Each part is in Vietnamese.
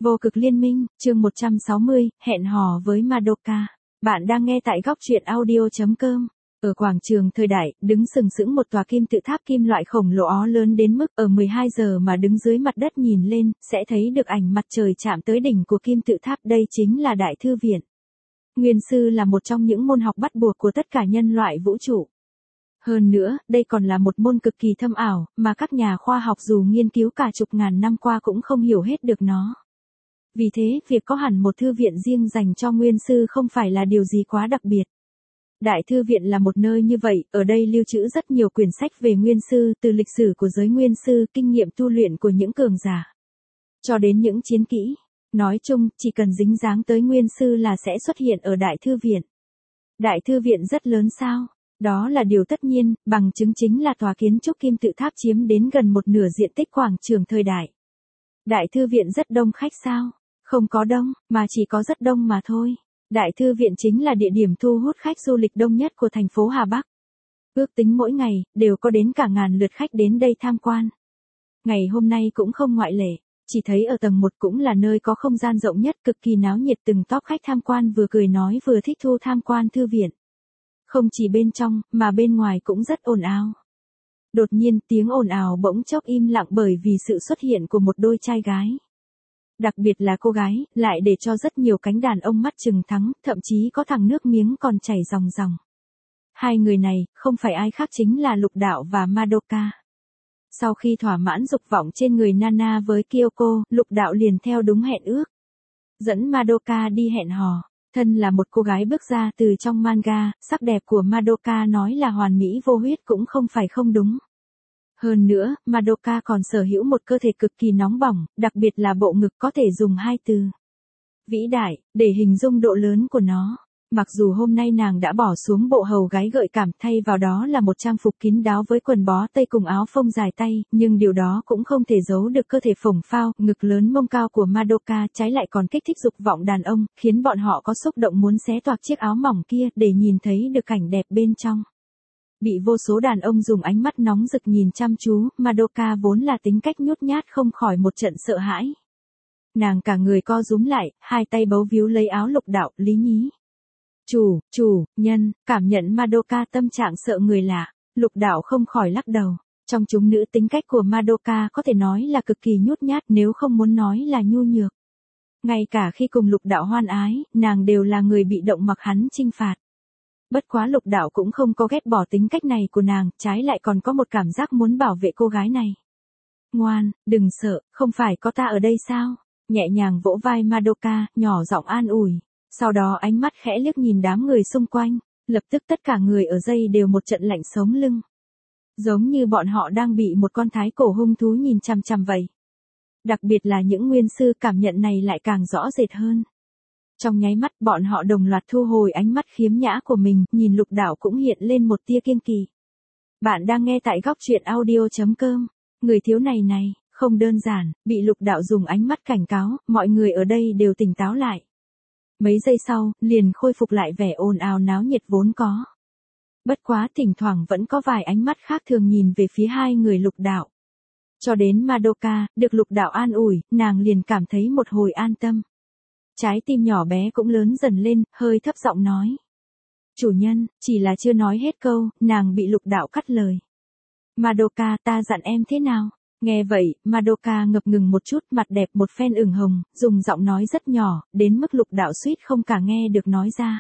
Vô cực liên minh, chương 160, hẹn hò với Madoka. Bạn đang nghe tại góc truyện audio.com. Ở quảng trường thời đại, đứng sừng sững một tòa kim tự tháp kim loại khổng lồ ó lớn đến mức ở 12 giờ mà đứng dưới mặt đất nhìn lên, sẽ thấy được ảnh mặt trời chạm tới đỉnh của kim tự tháp. Đây chính là Đại Thư viện. Nguyên sư là một trong những môn học bắt buộc của tất cả nhân loại vũ trụ. Hơn nữa, đây còn là một môn cực kỳ thâm ảo, mà các nhà khoa học dù nghiên cứu cả chục ngàn năm qua cũng không hiểu hết được nó. Vì thế, việc có hẳn một thư viện riêng dành cho nguyên sư không phải là điều gì quá đặc biệt. Đại thư viện là một nơi như vậy, ở đây lưu trữ rất nhiều quyển sách về nguyên sư, từ lịch sử của giới nguyên sư, kinh nghiệm tu luyện của những cường giả, cho đến những chiến kỹ. Nói chung, chỉ cần dính dáng tới nguyên sư là sẽ xuất hiện ở đại thư viện. Đại thư viện rất lớn sao? Đó là điều tất nhiên, bằng chứng chính là tòa kiến trúc kim tự tháp chiếm đến gần một nửa diện tích quảng trường thời đại. Đại thư viện rất đông khách sao? Không có đông, mà chỉ có rất đông mà thôi. Đại thư viện chính là địa điểm thu hút khách du lịch đông nhất của thành phố Hà Bắc. Ước tính mỗi ngày, đều có đến cả ngàn lượt khách đến đây tham quan. Ngày hôm nay cũng không ngoại lệ, chỉ thấy ở tầng 1 cũng là nơi có không gian rộng nhất, cực kỳ náo nhiệt, từng tốp khách tham quan vừa cười nói vừa thích thú tham quan thư viện. Không chỉ bên trong, mà bên ngoài cũng rất ồn ào. Đột nhiên, tiếng ồn ào bỗng chốc im lặng bởi vì sự xuất hiện của một đôi trai gái. Đặc biệt là cô gái, lại để cho rất nhiều cánh đàn ông mắt trừng thắng, thậm chí có thằng nước miếng còn chảy ròng ròng. Hai người này, không phải ai khác chính là Lục Đạo và Madoka. Sau khi thỏa mãn dục vọng trên người Nana với Kyoko, Lục Đạo liền theo đúng hẹn ước, dẫn Madoka đi hẹn hò. Thân là một cô gái bước ra từ trong manga, sắc đẹp của Madoka nói là hoàn mỹ vô huyết cũng không phải không đúng. Hơn nữa, Madoka còn sở hữu một cơ thể cực kỳ nóng bỏng, đặc biệt là bộ ngực có thể dùng hai từ vĩ đại để hình dung độ lớn của nó. Mặc dù hôm nay nàng đã bỏ xuống bộ hầu gái gợi cảm, thay vào đó là một trang phục kín đáo với quần bó tây cùng áo phông dài tay, nhưng điều đó cũng không thể giấu được cơ thể phồng phao, ngực lớn mông cao của Madoka, trái lại còn kích thích dục vọng đàn ông, khiến bọn họ có xúc động muốn xé toạc chiếc áo mỏng kia để nhìn thấy được cảnh đẹp bên trong. Bị vô số đàn ông dùng ánh mắt nóng rực nhìn chăm chú, Madoka vốn là tính cách nhút nhát không khỏi một trận sợ hãi. Nàng cả người co rúm lại, hai tay bấu víu lấy áo Lục Đạo, lý nhí. Chủ nhân, cảm nhận Madoka tâm trạng sợ người lạ, Lục Đạo không khỏi lắc đầu. Trong chúng nữ tính cách của Madoka có thể nói là cực kỳ nhút nhát, nếu không muốn nói là nhu nhược. Ngay cả khi cùng Lục Đạo hoan ái, nàng đều là người bị động mặc hắn chinh phạt. Bất quá Lục Đạo cũng không có ghét bỏ tính cách này của nàng, trái lại còn có một cảm giác muốn bảo vệ cô gái này. Ngoan, đừng sợ, không phải có ta ở đây sao? Nhẹ nhàng vỗ vai Madoka, nhỏ giọng an ủi. Sau đó ánh mắt khẽ liếc nhìn đám người xung quanh, lập tức tất cả người ở đây đều một trận lạnh sống lưng. Giống như bọn họ đang bị một con thái cổ hung thú nhìn chằm chằm vậy. Đặc biệt là những nguyên sư, cảm nhận này lại càng rõ rệt hơn. Trong nháy mắt bọn họ đồng loạt thu hồi ánh mắt khiếm nhã của mình, nhìn Lục Đạo cũng hiện lên một tia kiêng kỵ. Bạn đang nghe tại góc truyện audio.com. Người thiếu này không đơn giản, bị Lục Đạo dùng ánh mắt cảnh cáo, mọi người ở đây đều tỉnh táo lại. Mấy giây sau, liền khôi phục lại vẻ ồn ào náo nhiệt vốn có. Bất quá thỉnh thoảng vẫn có vài ánh mắt khác thường nhìn về phía hai người Lục Đạo. Cho đến Madoka, được Lục Đạo an ủi, nàng liền cảm thấy một hồi an tâm. Trái tim nhỏ bé cũng lớn dần lên, hơi thấp giọng nói. Chủ nhân, chỉ là chưa nói hết câu, nàng bị Lục Đạo cắt lời. Madoka, ta dặn em thế nào? Nghe vậy, Madoka ngập ngừng một chút, mặt đẹp một phen ửng hồng, dùng giọng nói rất nhỏ, đến mức Lục Đạo suýt không cả nghe được nói ra.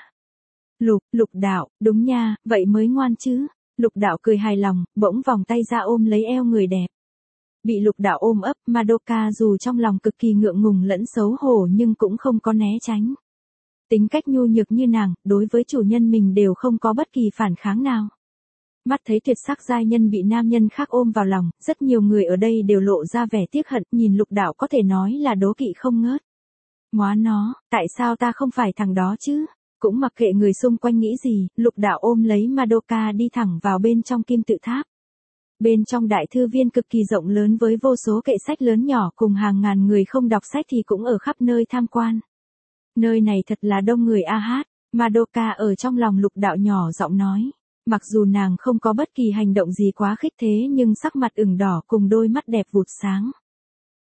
Lục Đạo, đúng nha, vậy mới ngoan chứ. Lục Đạo cười hài lòng, bỗng vòng tay ra ôm lấy eo người đẹp. Bị Lục Đạo ôm ấp, Madoka dù trong lòng cực kỳ ngượng ngùng lẫn xấu hổ nhưng cũng không có né tránh. Tính cách nhu nhược như nàng, đối với chủ nhân mình đều không có bất kỳ phản kháng nào. Mắt thấy tuyệt sắc giai nhân bị nam nhân khác ôm vào lòng, rất nhiều người ở đây đều lộ ra vẻ tiếc hận, nhìn Lục Đạo có thể nói là đố kỵ không ngớt. Móa nó, tại sao ta không phải thằng đó chứ? Cũng mặc kệ người xung quanh nghĩ gì, Lục Đạo ôm lấy Madoka đi thẳng vào bên trong kim tự tháp. Bên trong đại thư viên cực kỳ rộng lớn với vô số kệ sách lớn nhỏ cùng hàng ngàn người không đọc sách thì cũng ở khắp nơi tham quan. Nơi này thật là đông người a hát, Madoka ở trong lòng Lục Đạo nhỏ giọng nói. Mặc dù nàng không có bất kỳ hành động gì quá khích thế nhưng sắc mặt ửng đỏ cùng đôi mắt đẹp vụt sáng.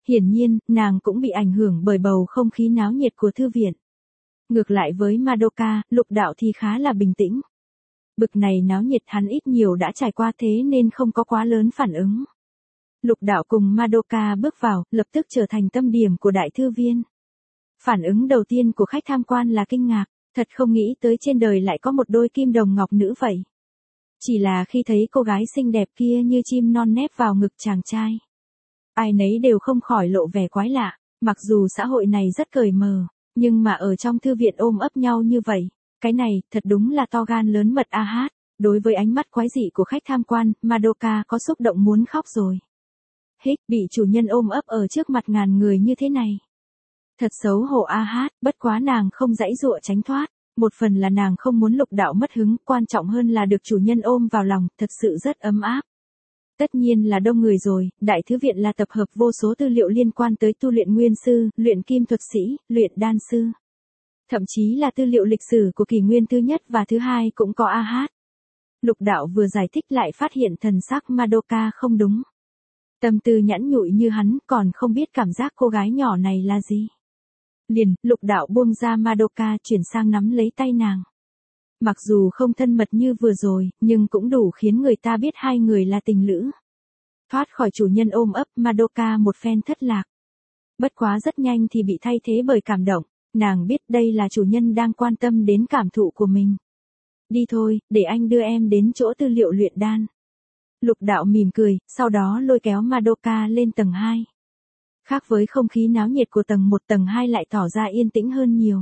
Hiển nhiên, nàng cũng bị ảnh hưởng bởi bầu không khí náo nhiệt của thư viện. Ngược lại với Madoka, Lục Đạo thì khá là bình tĩnh. Bực này náo nhiệt hắn ít nhiều đã trải qua thế nên không có quá lớn phản ứng. Lục Đạo cùng Madoka bước vào, lập tức trở thành tâm điểm của đại thư viên. Phản ứng đầu tiên của khách tham quan là kinh ngạc, thật không nghĩ tới trên đời lại có một đôi kim đồng ngọc nữ vậy. Chỉ là khi thấy cô gái xinh đẹp kia như chim non nép vào ngực chàng trai. Ai nấy đều không khỏi lộ vẻ quái lạ, mặc dù xã hội này rất cởi mở, nhưng mà ở trong thư viện ôm ấp nhau như vậy, cái này thật đúng là to gan lớn mật a hát. Đối với ánh mắt quái dị của khách tham quan, Madoka có xúc động muốn khóc rồi. Hích, bị chủ nhân ôm ấp ở trước mặt ngàn người như thế này. Thật xấu hổ a hát, bất quá nàng không giãy giụa tránh thoát. Một phần là nàng không muốn Lục Đạo mất hứng, quan trọng hơn là được chủ nhân ôm vào lòng, thật sự rất ấm áp. Tất nhiên là đông người rồi, đại thư viện là tập hợp vô số tư liệu liên quan tới tu luyện nguyên sư, luyện kim thuật sĩ, luyện đan sư. Thậm chí là tư liệu lịch sử của kỷ nguyên thứ nhất và thứ hai cũng có a hát. Lục Đạo vừa giải thích lại phát hiện thần sắc Madoka không đúng. Tâm tư nhẵn nhụi như hắn còn không biết cảm giác cô gái nhỏ này là gì. Liền, Lục Đạo buông ra Madoka chuyển sang nắm lấy tay nàng. Mặc dù không thân mật như vừa rồi, nhưng cũng đủ khiến người ta biết hai người là tình lữ. Thoát khỏi chủ nhân ôm ấp, Madoka một phen thất lạc. Bất quá rất nhanh thì bị thay thế bởi cảm động, nàng biết đây là chủ nhân đang quan tâm đến cảm thụ của mình. Đi thôi, để anh đưa em đến chỗ tư liệu luyện đan. Lục Đạo mỉm cười, sau đó lôi kéo Madoka lên tầng 2. Khác với không khí náo nhiệt của tầng 1, tầng 2 lại tỏ ra yên tĩnh hơn nhiều.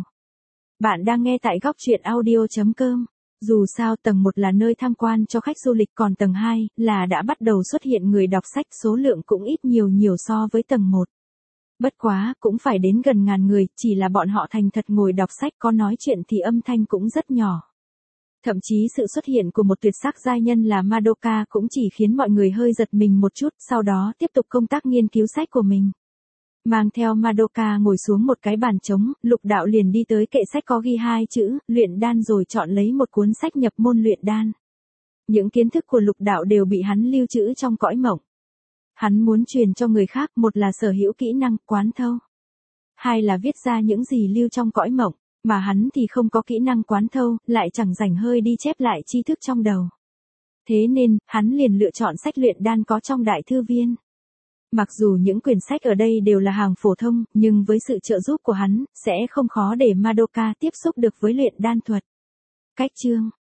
Bạn đang nghe tại góc truyện audio.com. Dù sao tầng 1 là nơi tham quan cho khách du lịch, còn tầng 2 là đã bắt đầu xuất hiện người đọc sách, số lượng cũng ít nhiều so với tầng 1. Bất quá, cũng phải đến gần ngàn người, chỉ là bọn họ thành thật ngồi đọc sách, có nói chuyện thì âm thanh cũng rất nhỏ. Thậm chí sự xuất hiện của một tuyệt sắc giai nhân là Madoka cũng chỉ khiến mọi người hơi giật mình một chút, sau đó tiếp tục công tác nghiên cứu sách của mình. Mang theo Madoka ngồi xuống một cái bàn trống, Lục Đạo liền đi tới kệ sách có ghi 2 chữ, luyện đan rồi chọn lấy một cuốn sách nhập môn luyện đan. Những kiến thức của Lục Đạo đều bị hắn lưu trữ trong cõi mộng. Hắn muốn truyền cho người khác, một là sở hữu kỹ năng quán thâu. Hai là viết ra những gì lưu trong cõi mộng, mà hắn thì không có kỹ năng quán thâu, lại chẳng rảnh hơi đi chép lại tri thức trong đầu. Thế nên, hắn liền lựa chọn sách luyện đan có trong đại thư viên. Mặc dù những quyển sách ở đây đều là hàng phổ thông, nhưng với sự trợ giúp của hắn, sẽ không khó để Madoka tiếp xúc được với luyện đan thuật. Cách chương